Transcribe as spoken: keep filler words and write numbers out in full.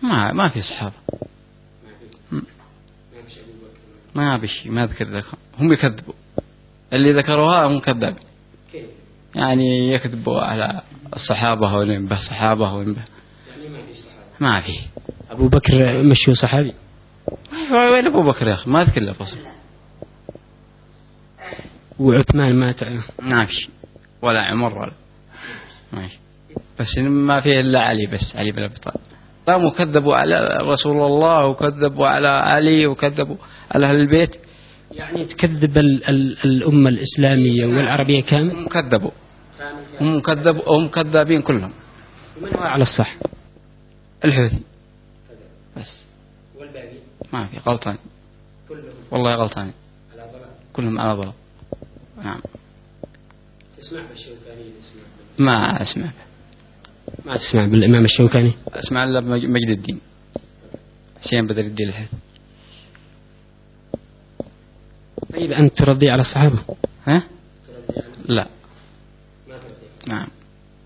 ما ما في صحابة، ما بشي ما ذكر ذلك، هم يكذبوا اللي ذكروها هم كذاب، يعني يكذبوا على الصحابة ونبه صحابة ونبه ما في. أبو بكر مشي صحابي؟ وين أبو بكر يا أخي؟ ما ذكر له فصل. وعثمان ما تعرف؟ ما في ولا عمر ولا ماشي، بس ما فيه إلا علي، بس علي بن أبي طالب. قاموا كذبوا على رسول الله وكذبوا على علي وكذبوا على أهل البيت، يعني تكذب ال ال الأمة الإسلامية والعربية كامل. هم كذبوا، هم كذبوا، هم كذابين كلهم. ومن هو على الصح؟ الحوثي بس، والباقي ما في، غلطان والله غلطان كلهم على ضلال. نعم. تسمع بالشوكاني؟ ما أسمع. ما تسمع بالإمام الشوكاني؟ أسمع إلا مجد الدين حسين بدر الدين الحوثي. طيب أنت ترضي على الصحابة؟ ها؟ لا. نعم.